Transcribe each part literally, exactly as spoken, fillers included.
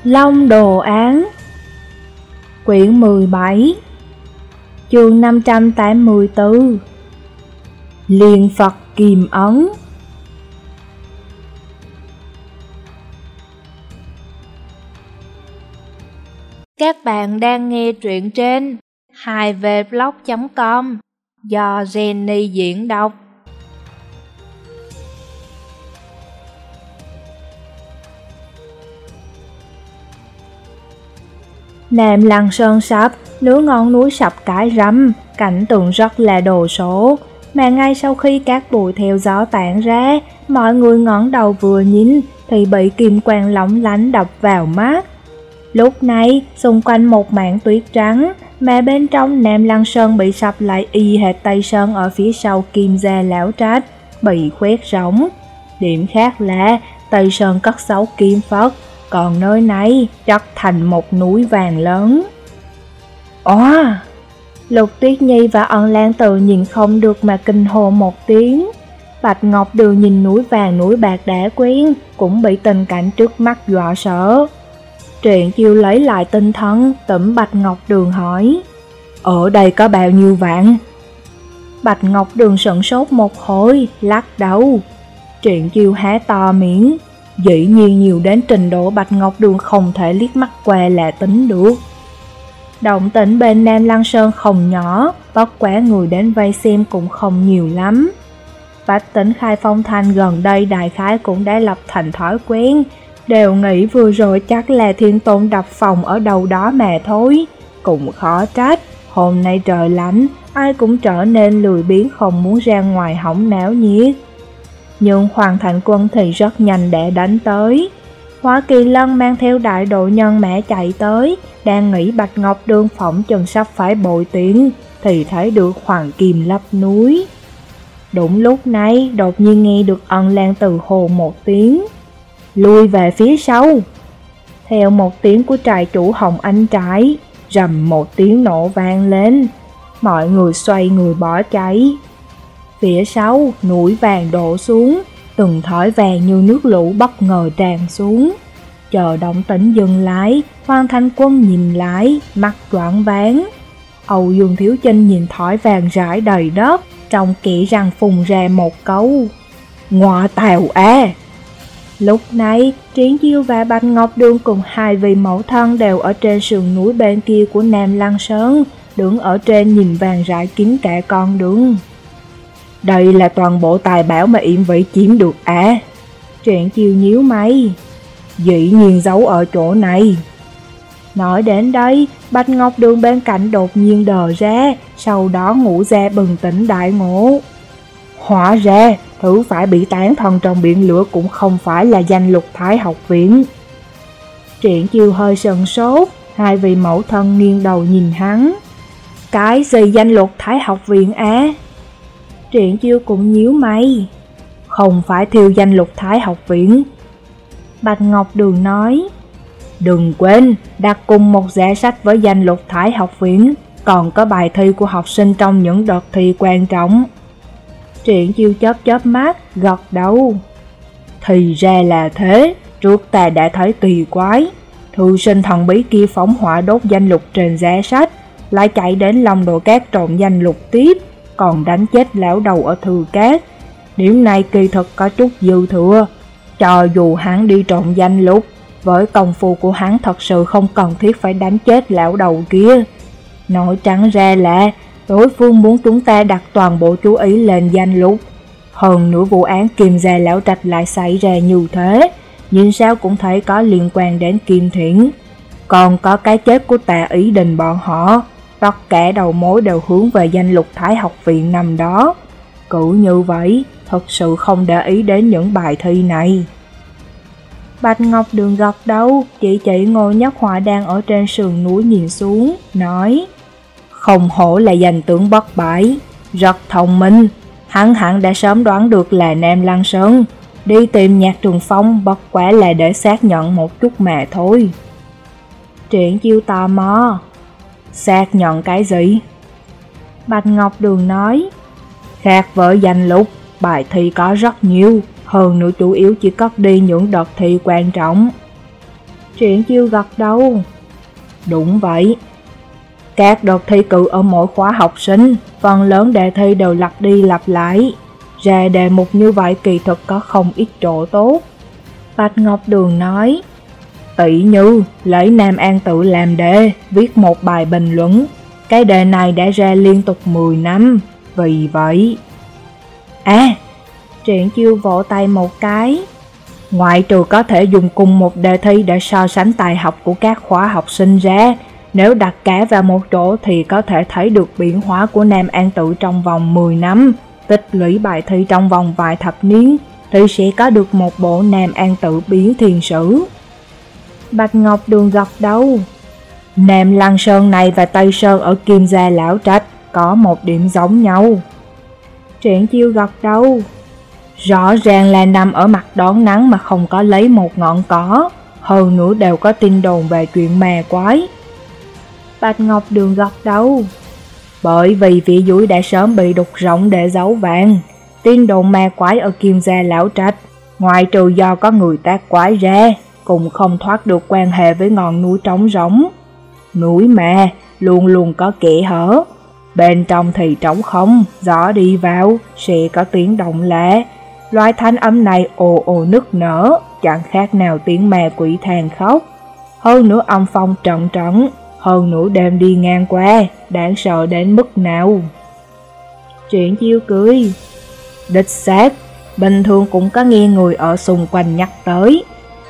Long Đồ Án Quyển mười bảy Chương năm trăm tám mươi tư Liên Phật Kiềm Ấn. Các bạn đang nghe truyện trên hai v blog chấm com do Jenny diễn đọc. Nam Lăng Sơn sập, nửa ngọn núi sập cái rắm, cảnh tượng rất là đồ sộ. Mà ngay sau khi các bụi theo gió tản ra, mọi người ngẩng đầu vừa nhìn thì bị kim quang lóng lánh đập vào mắt. Lúc này, xung quanh một mảng tuyết trắng, mà bên trong Nam Lăng Sơn bị sập lại y hệt Tây Sơn ở phía sau Kim Gia Lão Trạch, bị khoét rỗng. Điểm khác là Tây Sơn cất giấu kim Phật, còn nơi này chất thành một núi vàng lớn. Ồ! Lục Tuyết Nhi và Ân Lan Tự nhìn không được mà kinh hô một tiếng. Bạch Ngọc Đường nhìn núi vàng núi bạc đã quen, cũng bị tình cảnh trước mắt dọa sợ. Truyện Chiêu lấy lại tinh thần, tẩm Bạch Ngọc Đường hỏi: ở đây có bao nhiêu vạn? Bạch Ngọc Đường sửng sốt một hồi, lắc đầu. Truyện Chiêu há to miệng, dĩ nhiên nhiều đến trình độ Bạch Ngọc Đường không thể liếc mắt qua là tính được. Động tĩnh bên Nam Lăng Sơn không nhỏ, bất quá người đến vây xem cũng không nhiều lắm. Bách Tính Khai Phong Thành gần đây đại khái cũng đã lập thành thói quen, đều nghĩ vừa rồi chắc là Thiên Tôn đập phòng ở đâu đó mà thôi. Cũng khó trách, hôm nay trời lạnh, ai cũng trở nên lười biếng không muốn ra ngoài hóng náo nhiệt. Nhưng Hoàng Thành Quân thì rất nhanh để đánh tới. Hoa Kỳ Lân mang theo đại đội nhân mã chạy tới, đang nghĩ Bạch Ngọc Đường phỏng chừng sắp phải bội tiền, thì thấy được Hoàng Kim lấp núi. Đúng lúc này, đột nhiên nghe được Ân Lan Tự hồ một tiếng: lui về phía sau. Theo một tiếng của trại chủ Hồng Anh trại, rầm một tiếng nổ vang lên. Mọi người xoay người bỏ chạy. Phía sau, núi vàng đổ xuống, từng thỏi vàng như nước lũ bất ngờ tràn xuống. Chờ động tĩnh dừng lại, Hoàng Thành Quân nhìn lại, mắt choáng váng. Âu Dương Thiếu Chinh nhìn thỏi vàng rải đầy đất, trong kỹ răng phun ra một câu: ngoa tào à! Lúc này, Triển Chiêu và Bạch Ngọc Đường cùng hai vị mẫu thân đều ở trên sườn núi bên kia của Nam Lăng Sơn, đứng ở trên nhìn vàng rải kín cả con đường. Đây là toàn bộ tài bảo mà Yểm Vĩ chiếm được à? Triển Chiêu nhíu mày. Dĩ nhiên giấu ở chỗ này. Nói đến đây, Bạch Ngọc Đường bên cạnh đột nhiên đờ ra, sau đó ngủ ra bừng tỉnh đại ngộ. Hóa ra, thứ phải bị tán thân trong biển lửa cũng không phải là danh Lục Thái học viện. Triển Chiêu hơi sần sốt, hai vị mẫu thân nghiêng đầu nhìn hắn. Cái gì danh Lục Thái học viện á? Triển Chiêu cũng nhíu mày. Không phải thiêu danh Lục Thái học viện. Bạch Ngọc Đường nói: đừng quên, đặt cùng một giá sách với danh Lục Thái học viện, còn có bài thi của học sinh trong những đợt thi quan trọng. Triển Chiêu chớp chớp mắt, gật đầu. Thì ra là thế, trước ta đã thấy kỳ quái. Thư sinh thần bí kia phóng hỏa đốt danh lục trên giá sách, lại chạy đến Long Đồ Cát trộm danh lục tiếp, còn đánh chết lão đầu ở Thư Cát. Điểm này kỳ thực có chút dư thừa. Cho dù hắn đi trộm danh lục, với công phu của hắn thật sự không cần thiết phải đánh chết lão đầu kia. Nói trắng ra là đối phương muốn chúng ta đặt toàn bộ chú ý lên danh lục. Hơn nữa vụ án Kim Gia Lão Trạch lại xảy ra như thế, nhìn sao cũng thấy có liên quan đến Kim Thiển. Còn có cái chết của Tạ Ý Đình bọn họ, tất cả đầu mối đều hướng về danh Lục Thái học viện năm đó. Cứ như vậy, thật sự không để ý đến những bài thi này. Bạch Ngọc Đường gật đầu, chỉ chỉ Ngô Nhất Họa đang ở trên sườn núi nhìn xuống, nói: không hổ là danh tướng bất bại, rất thông minh. Hắn hẳn đã sớm đoán được là Nam Lăng Sơn, đi tìm Nhạc Trường Phong bất quá là để xác nhận một chút mà thôi. Triển Chiêu tò mò: xác nhận cái gì? Bạch Ngọc Đường nói: khác với danh lục, bài thi có rất nhiều, hơn nữa chủ yếu chỉ cất đi những đợt thi quan trọng. Triển Chiêu gật đầu. Đúng vậy. Các đợt thi cử ở mỗi khóa học sinh, phần lớn đề thi đều lặp đi lặp lại. Ra đề mục như vậy kỳ thực có không ít chỗ tốt. Bạch Ngọc Đường nói, tỷ như lấy Nam An Tự làm đề, viết một bài bình luận. Cái đề này đã ra liên tục mười năm, vì vậy... À, Triển Chiêu vỗ tay một cái. Ngoại trừ có thể dùng cùng một đề thi để so sánh tài học của các khóa học sinh ra, nếu đặt cả vào một chỗ thì có thể thấy được biến hóa của Nam An Tự trong vòng mười năm. Tích lũy bài thi trong vòng vài thập niên thì sẽ có được một bộ Nam An Tự biến thiên sử. Bạch Ngọc Đường gật đầu. Nam Lăng Sơn này và Tây Sơn ở Kim Gia Lão Trạch có một điểm giống nhau. Triển Chiêu gật đầu. Rõ ràng là nằm ở mặt đón nắng mà không có lấy một ngọn cỏ, hơn nữa đều có tin đồn về chuyện ma quái. Bạch Ngọc Đường gật đầu. Bởi vì phía dưới đã sớm bị đục rỗng để giấu vàng. Tin đồn ma quái ở Kim Gia Lão Trạch, ngoại trừ do có người tác quái ra, cũng không thoát được quan hệ với ngọn núi trống rỗng. Núi ma luôn luôn có kẽ hở, bên trong thì trống không, gió đi vào sẽ có tiếng động lạ. Loại thanh âm này ồ ồ nức nở, chẳng khác nào tiếng ma quỷ than khóc. Hơn nữa âm phong trận trận, hơn nữa đêm đi ngang qua, đáng sợ đến mức nào. Triển Chiêu cười. Đích xác, bình thường cũng có nghe người ở xung quanh nhắc tới.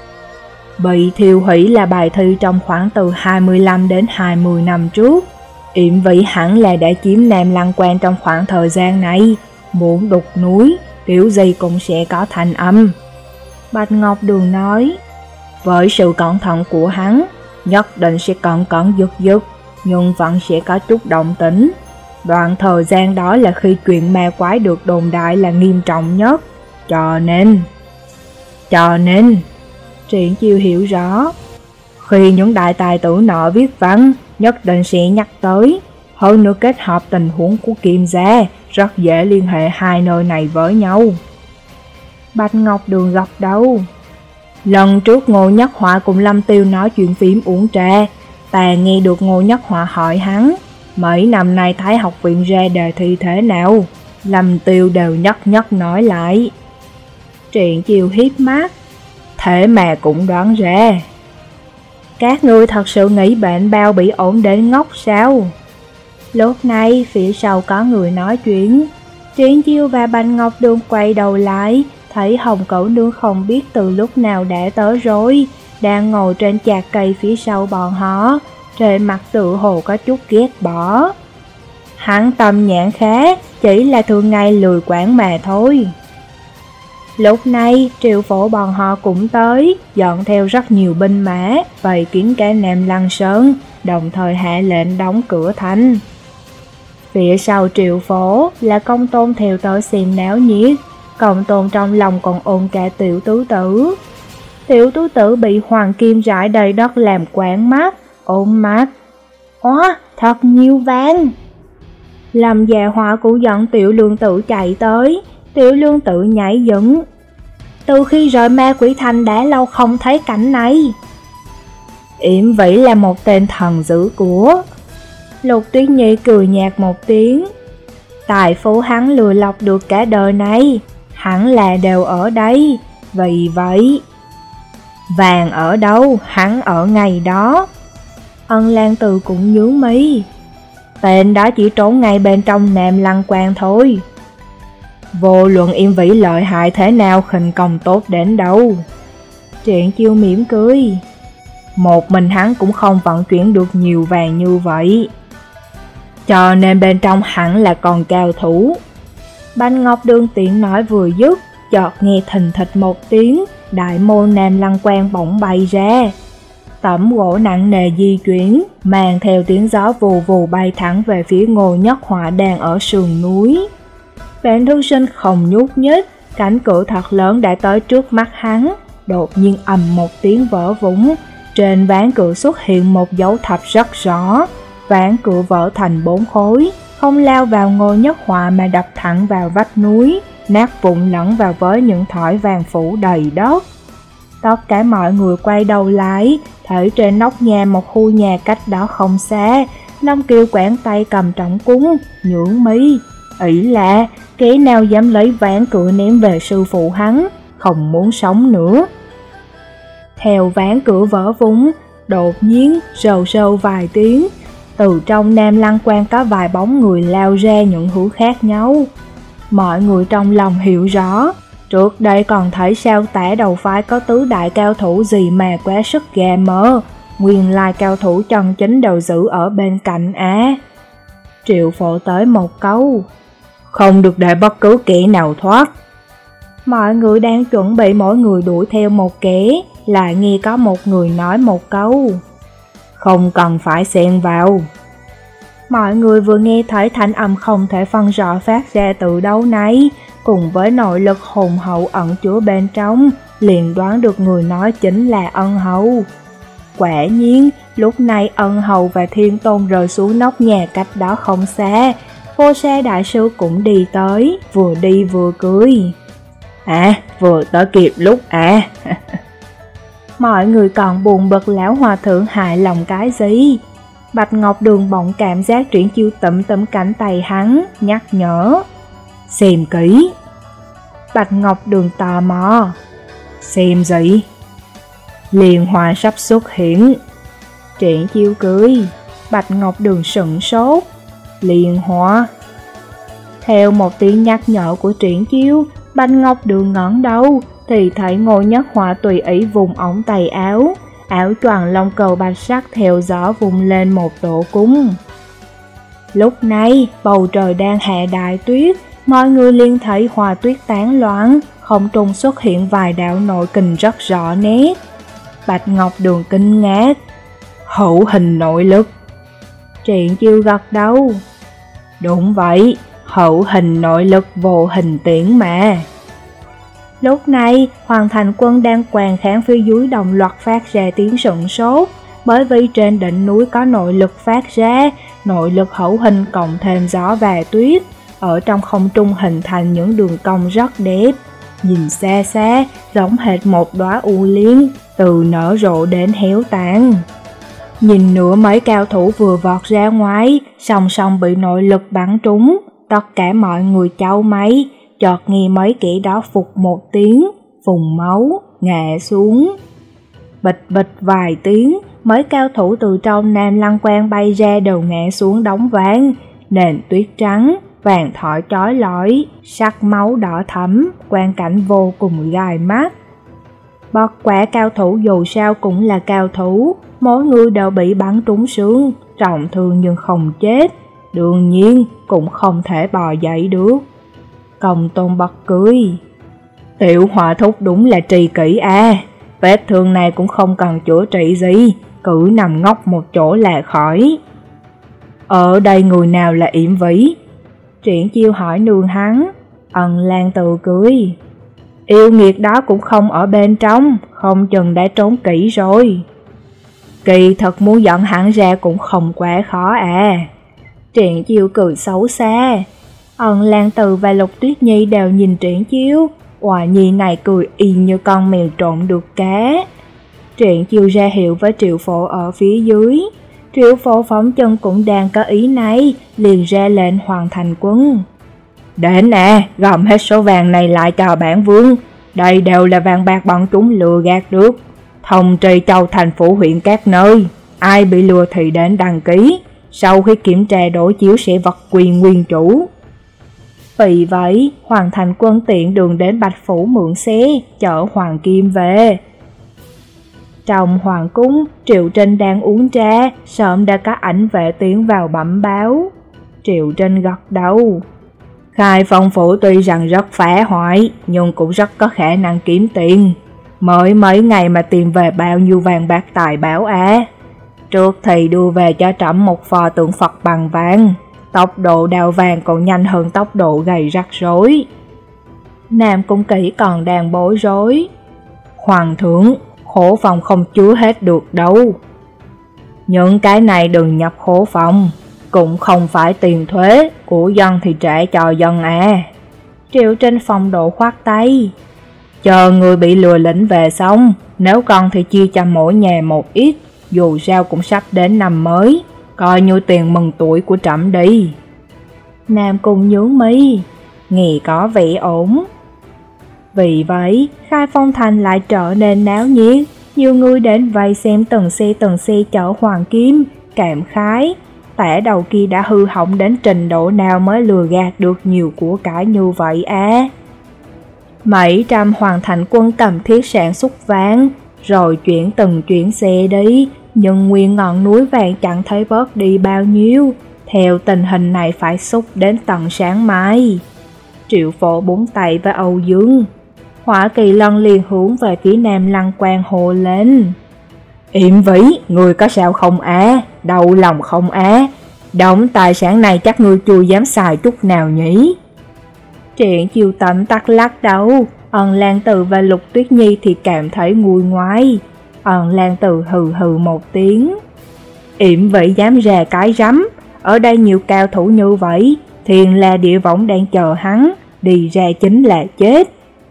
Bị thiêu hủy là bài thi trong khoảng từ hai mươi lăm đến hai mươi năm trước. Yểm Vĩ hẳn là đã chiếm Nam Lăng Quan trong khoảng thời gian này. Muốn đục núi, kiểu gì cũng sẽ có thanh âm. Bạch Ngọc Đường nói, với sự cẩn thận của hắn, nhất định sẽ cẩn cẩn giật giật, nhưng vẫn sẽ có chút động tĩnh. Đoạn thời gian đó là khi chuyện ma quái được đồn đại là nghiêm trọng nhất. Cho nên... Cho nên... Triển Chiêu hiểu rõ. Khi những đại tài tử nọ viết văn, nhất định sẽ nhắc tới. Hơn nữa kết hợp tình huống của Kim Gia, rất dễ liên hệ hai nơi này với nhau. Bạch Ngọc Đường gật đầu. Lần trước Ngô Nhất Họa cùng Lâm Tiêu nói chuyện phím uống trà, ta nghe được Ngô Nhất Họa hỏi hắn, mấy năm nay Thái học viện ra đề thi thế nào? Lâm Tiêu đều nhất nhất nói lại. Triển Chiêu hiếp mắt. Thế mà cũng đoán ra. Các ngươi thật sự nghĩ bệnh bao bị ổn đến ngốc sao? Lúc này phía sau có người nói chuyện. Triển Chiêu và Bạch Ngọc Đường quay đầu lại, thấy Hồng Cẩu Nương không biết từ lúc nào đã tới rồi, đang ngồi trên chạc cây phía sau bọn họ, trên mặt tự hồ có chút ghét bỏ. Hắn tâm nhãn khá, chỉ là thường ngày lười quản mà thôi. Lúc này, Triệu Phổ bọn họ cũng tới, dọn theo rất nhiều binh mã, vây kín cả Nam Lăng Sơn, đồng thời hạ lệnh đóng cửa thành. Phía sau Triệu Phổ là Công Tôn theo tới xem náo nhiệt, Công Tôn trong lòng còn ôm cả Tiểu Tứ Tử. Tiểu Tứ Tử bị Hoàng Kim rải đầy đất làm quán mắt, ôm mắt. Óa, thật nhiều vàng! Lâm Dạ Họa cũng dẫn Tiểu Lương Tử chạy tới, Tiểu Lương Tử nhảy dựng. Từ khi rời ma quỷ thành đã lâu không thấy cảnh này. Yểm Vĩ là một tên thần dữ của. Lục Tuyết Nhi cười nhạt một tiếng. Tài phú hắn lừa lọc được cả đời này, hẳn là đều ở đây, vì vậy... Vàng ở đâu, hắn ở ngày đó. Ân Lan Từ cũng nhướng mi. Tên đó chỉ trốn ngay bên trong Nam Lăng Quan thôi. Vô luận Yểm Vĩ lợi hại thế nào, khinh công tốt đến đâu. Triển Chiêu mỉm cười. Một mình hắn cũng không vận chuyển được nhiều vàng như vậy, cho nên bên trong hẳn là còn cao thủ. Bạch Ngọc Đường tiện nói vừa dứt, chợt nghe thình thịch một tiếng, đại môn Nam Lăng Quan bỗng bay ra. Tấm gỗ nặng nề di chuyển, mang theo tiếng gió vù vù bay thẳng về phía Ngô Nhất Họa đang ở sườn núi. Vạn Thư Sinh không nhúc nhích, cánh cửa thật lớn đã tới trước mắt hắn, đột nhiên ầm một tiếng vỡ vụn. Trên ván cửa xuất hiện một dấu thập rất rõ, ván cửa vỡ thành bốn khối, không lao vào Ngô Nhất Họa mà đập thẳng vào vách núi, nát vụn lẫn vào với những thỏi vàng phủ đầy đất. Tất cả mọi người quay đầu lại, thấy trên nóc nhà một khu nhà cách đó không xa, Long Kiều quảng tay cầm trọng cúng, nhướng mi, ý là kẻ nào dám lấy ván cửa ném về sư phụ hắn, không muốn sống nữa. Theo ván cửa vỡ vung, đột nhiên rầu rầu vài tiếng, từ trong Nam Lăng Quan có vài bóng người lao ra những hướng khác nhau. Mọi người trong lòng hiểu rõ, trước đây còn thấy sao Tả đầu phái có tứ đại cao thủ gì mà quá sức gà mờ, nguyên lai cao thủ chân chính đều giữ ở bên cạnh á. Triệu Phổ tới một câu, không được để bất cứ kẻ nào thoát. Mọi người đang chuẩn bị mỗi người đuổi theo một kẻ, lại nghe có một người nói một câu, không cần phải xen vào. Mọi người vừa nghe thấy thanh âm không thể phân rõ phát ra từ đâu này, cùng với nội lực hùng hậu ẩn chứa bên trong, liền đoán được người nói chính là Ân Hầu. Quả nhiên, lúc này Ân Hầu và Thiên Tôn rơi xuống nóc nhà cách đó không xa, Vô Sa đại sư cũng đi tới, vừa đi vừa cười. À, vừa tới kịp lúc à. Mọi người còn buồn bực lão hòa thượng hại lòng cái gì. Bạch Ngọc Đường bỗng cảm giác Triển Chiêu tụm tụm cánh tay hắn, nhắc nhở, xem kỹ. Bạch Ngọc Đường tò mò, xem gì? Liên hoa sắp xuất hiện. Triển Chiêu cười. Bạch Ngọc Đường sững sốt, liên hoa. Theo một tiếng nhắc nhở của Triển Chiêu, Bạch Ngọc Đường ngẩng đầu thì thấy Ngô Nhất Họa tùy ý vùng ống tay áo, áo choàng lông cầu bạch sắc theo gió vùng lên một tổ cung. Lúc này bầu trời đang hạ đại tuyết, mọi người liền thấy hoa tuyết tán loạn, không trung xuất hiện vài đạo nội kình rất rõ nét. Bạch Ngọc Đường kinh ngạc, hữu hình nội lực. Triển Chiêu gật đầu, đúng vậy, hữu hình nội lực vô hình tiễn mà. Lúc này, Hoàng Thành Quân đang quàng kháng phía dưới đồng loạt phát ra tiếng sửng sốt, bởi vì trên đỉnh núi có nội lực phát ra, nội lực hữu hình cộng thêm gió và tuyết, ở trong không trung hình thành những đường cong rất đẹp. Nhìn xa xa, giống hệt một đóa u liên, từ nở rộ đến héo tàn. Nhìn nữa mấy cao thủ vừa vọt ra ngoài, song song bị nội lực bắn trúng, tất cả mọi người chau máy, chợt nghe mấy kẻ đó phục một tiếng, phùng máu, ngã xuống. Bịch bịch vài tiếng, mấy cao thủ từ trong Nam Lăng Quan bay ra đều ngã xuống đống ván, nền tuyết trắng, vàng thỏi chói lọi, sắc máu đỏ thẫm, quang cảnh vô cùng gai mắt. Bất quả cao thủ dù sao cũng là cao thủ, mỗi người đều bị bắn trúng xương, trọng thương nhưng không chết, đương nhiên cũng không thể bò dậy được. Công Tôn bật cười, Tiểu Hòa thúc đúng là trì kỷ à, vết thương này cũng không cần chữa trị gì, cứ nằm ngốc một chỗ là khỏi. Ở đây người nào là yểm vĩ? Triển Chiêu hỏi nương hắn. Ân Lan Từ cười, yêu nghiệt đó cũng không ở bên trong, không chừng đã trốn kỹ rồi. Kỳ thật muốn dẫn hắn ra cũng không quá khó à. Triển Chiêu cười xấu xa. Ân Lan Từ và Lục Tuyết Nhi đều nhìn Triển Chiêu, Oà Nhi này cười y như con mèo trộn được cá. Triển Chiêu ra hiệu với Triệu Phổ ở phía dưới. Triệu Phổ phóng chân cũng đang có ý này, liền ra lệnh Hoàng Thành Quân. Đến à, gom hết số vàng này lại cho bản vương, đây đều là vàng bạc bọn chúng lừa gạt được. Thông tri châu thành phủ huyện các nơi, ai bị lừa thì đến đăng ký, sau khi kiểm tra đối chiếu sẽ vật quyền nguyên chủ. Vì vậy, Hoàng Thành Quân tiện đường đến Bạch Phủ mượn xe, chở Hoàng Kim về. Trong Hoàng cung, Triệu Trinh đang uống trà, sớm đã có ảnh vệ tiến vào bẩm báo. Triệu Trinh gật đầu. Khai Phong Phủ tuy rằng rất phá hoại, nhưng cũng rất có khả năng kiếm tiền. Mới mấy ngày mà tìm về bao nhiêu vàng bạc tài bảo á. Trước thì đưa về cho trẫm một pho tượng Phật bằng vàng, tốc độ đào vàng còn nhanh hơn tốc độ gầy rắc rối. Nam Cung Kỷ còn đang bối rối. Hoàng thượng, khố phòng không chứa hết được đâu. Những cái này đừng nhập khố phòng, cũng không phải tiền thuế, của dân thì trả cho dân à. Triệu Trinh phong độ khoát tay. Chờ người bị lừa lĩnh về xong, nếu còn thì chia cho mỗi nhà một ít, dù sao cũng sắp đến năm mới, coi như tiền mừng tuổi của trẫm đi. Nam Cung nhướng mi, nghe có vẻ ổn. Vì vậy, Khai Phong Thành lại trở nên náo nhiệt, nhiều người đến vây xem từng xe từng xe chở hoàng kim, cảm khái. Tẻ đầu kia đã hư hỏng đến trình độ nào mới lừa gạt được nhiều của cải như vậy à? Mấy trăm hoàng thành quân cầm thiết sản xuất vàng, rồi chuyển từng chuyển xe đi, nhưng nguyên ngọn núi vàng chẳng thấy bớt đi bao nhiêu. Theo tình hình này phải xúc đến tận sáng mai. Triệu Phổ búng tay với Âu Dương. Hỏa Kỳ Lân liền hướng về phía Nam Lăng Quan hồ lên. Yểm Vĩ, người có sao không á? Đau lòng không á? Đống tài sản này chắc ngươi chưa dám xài chút nào nhỉ? Triển Chiêu Tẩm tắc lắc đầu. Ân Lan Tử và Lục Tuyết Nhi thì cảm thấy nguôi ngoai. Ân Lan Tử hừ hừ một tiếng. Yểm Vĩ dám ra cái rắm. Ở đây nhiều cao thủ như vậy, Thiên La Địa Võng đang chờ hắn, đi ra chính là chết.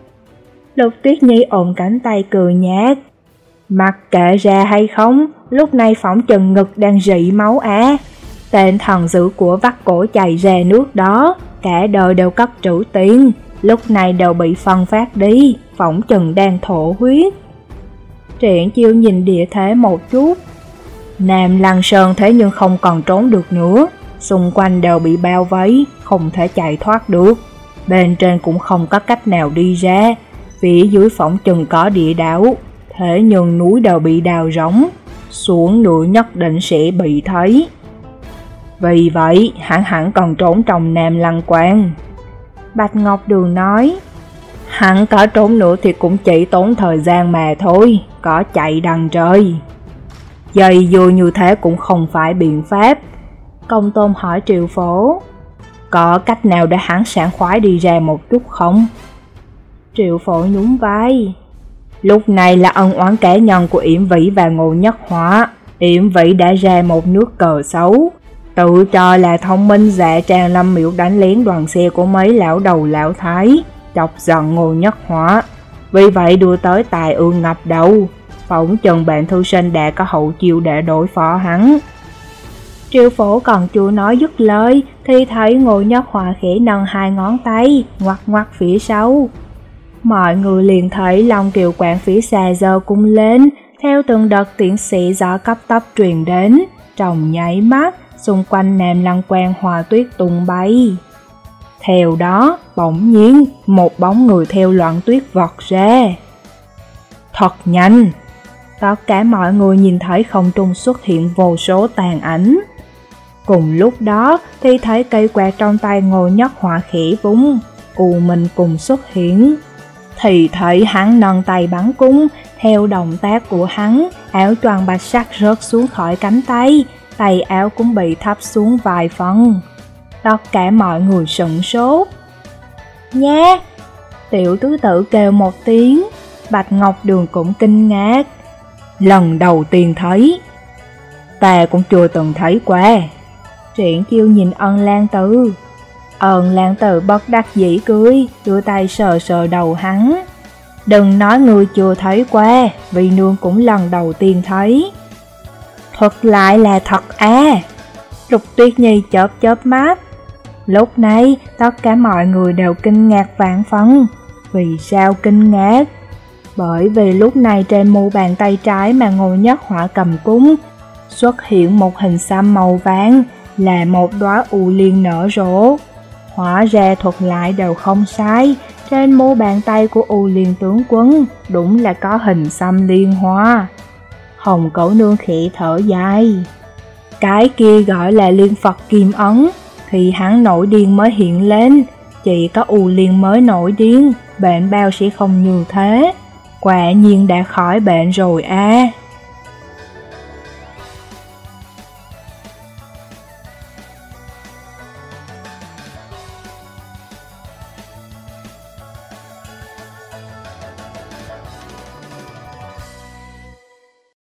Lục Tuyết Nhi ôm cánh tay cười nhạt. Mặc kệ ra hay không, lúc này phỏng chừng ngực đang rỉ máu á. Tên thần dữ của Vắt Cổ chảy ra nước đó, cả đời đều cất trữ tiền, lúc này đều bị phân phát đi, phỏng chừng đang thổ huyết. Triển Chiêu nhìn địa thế một chút. Nam Lăng Sơn thế nhưng không còn trốn được nữa, xung quanh đều bị bao vây, không thể chạy thoát được. Bên trên cũng không có cách nào đi ra, phía dưới phỏng chừng có địa đảo, thế nhưng núi đều bị đào rỗng, xuống nữa nhất định sẽ bị thấy. Vì vậy, hắn hẳn còn trốn trong Nam Lăng Quan. Bạch Ngọc Đường nói, hắn có trốn nữa thì cũng chỉ tốn thời gian mà thôi, có chạy đằng trời. Dây dưa như thế cũng không phải biện pháp. Công Tôn hỏi Triệu Phổ, có cách nào để hắn sảng khoái đi ra một chút không? Triệu Phổ nhún vai. Lúc này là ân oán cá nhân của Yểm Vĩ và Ngô Nhất Hỏa. Yểm Vĩ đã ra một nước cờ xấu, tự cho là thông minh dạ tràng lâm miệu đánh lén đoàn xe của mấy lão đầu lão thái, chọc giận Ngô Nhất Hỏa. Vì vậy đưa tới tài ương ngập đầu, phỏng chừng bạn thư sinh đã có hậu chiêu để đối phó hắn. Triệu Phổ còn chưa nói dứt lời thì thấy Ngô Nhất Hỏa khẽ nâng hai ngón tay, ngoặt ngoặt phía sau. Mọi người liền thấy Long Kiều Quảng phía xa giơ cung lên, theo từng đợt tiếng xì gió cấp tốc truyền đến, trong nháy mắt, xung quanh Nam Lăng Quan hoa tuyết tung bay. Theo đó, bỗng nhiên, một bóng người theo loạn tuyết vọt ra. Thật nhanh! Tất cả mọi người nhìn thấy không trung xuất hiện vô số tàn ảnh. Cùng lúc đó thì thấy cây quạt trong tay Ngô Nhất Hỏa khẽ vung, U Minh cùng xuất hiện. Thì thấy hắn nâng tay bắn cung, theo động tác của hắn, áo choàng bạch sắc rớt xuống khỏi cánh tay, tay áo cũng bị thấp xuống vài phần. Tất cả mọi người sửng sốt. Nha! Tiểu tứ tử kêu một tiếng, Bạch Ngọc Đường cũng kinh ngạc. Lần đầu tiên thấy. Ta cũng chưa từng thấy qua. Triển Chiêu nhìn Ân Lan Tử. Ân Lan Tử bất đắc dĩ cười, đưa tay sờ sờ đầu hắn. Đừng nói người chưa thấy qua, vì nương cũng lần đầu tiên thấy. Thuật lại là thật à? Lục Tuyết Nhi chớp chớp mắt. Lúc này, tất cả mọi người đều kinh ngạc vạn phân. Vì sao kinh ngạc? Bởi vì lúc này trên mu bàn tay trái mà Ngô Nhất Hỏa cầm cúng, xuất hiện một hình xăm màu vàng, là một đóa u liên nở rộ. Hóa ra thuật lại đều không sai, trên mu bàn tay của U Liên tướng quân đúng là có hình xăm liên hoa. Hồng Cẩu Nương khẽ thở dài. Cái kia gọi là liên Phật Kim Ấn, khi hắn nổi điên mới hiện lên, chỉ có U Liên mới nổi điên, bệnh bao sẽ không như thế. Quả nhiên đã khỏi bệnh rồi à.